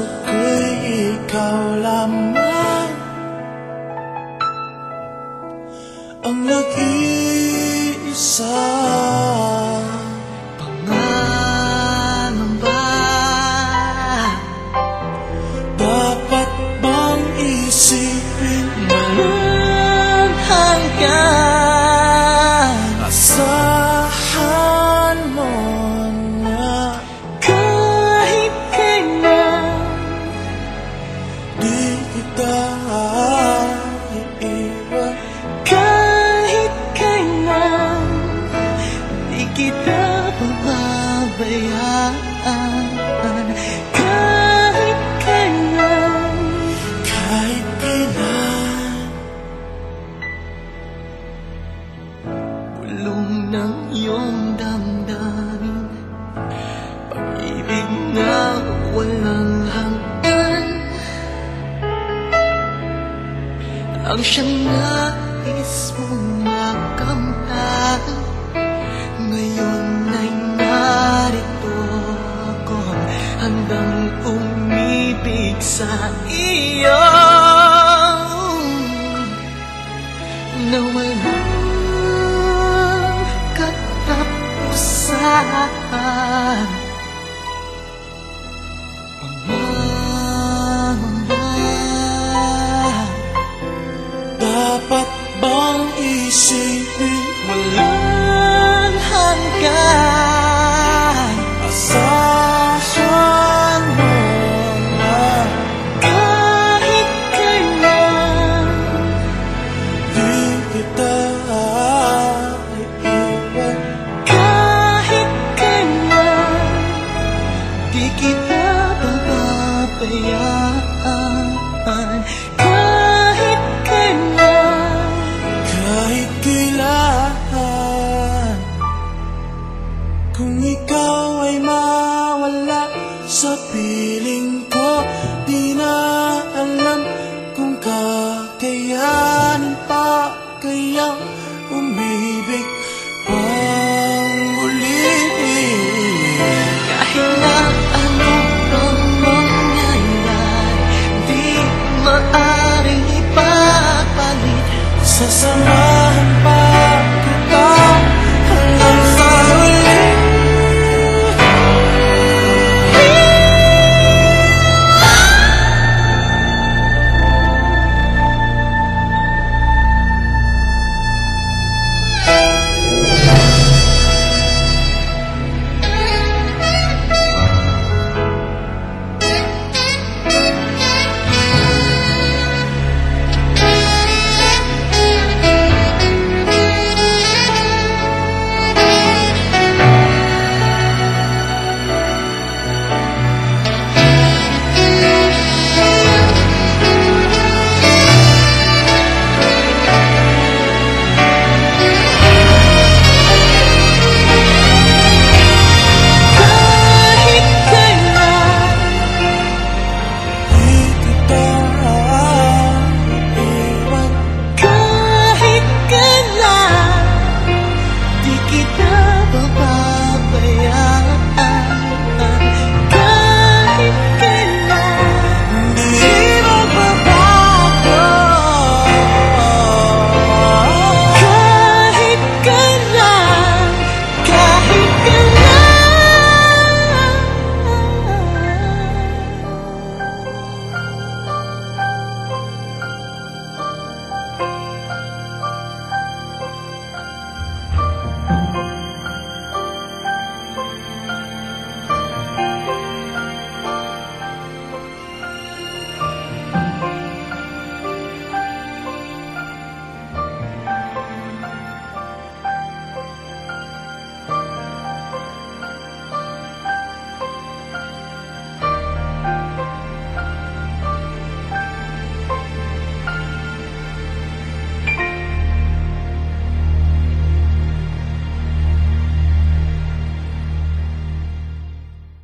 ko'y ikaw lamang ang nag-iisa. Pangangamba, dapat bang isipin walang hanggan? Asahan mo na Kahit kailan di kita iiwan. kahit kailan di kita pababayaan. Kahit kailan, Kahit kailan bulong ng iyong damdamin, pag-ibig na walang hanggan, ang siyang nais mong makamtan. Ngayon ay narito ako, handang umibig sa iyo na walang katapusan. dapat bang isipin Walang hanggan, asahan mo na kahit kailan di kita iiwan. kahit kailan di kita pababayaan. Kahit kailan, Kahit kailan, kung ikaw ay mawala sa piling ko,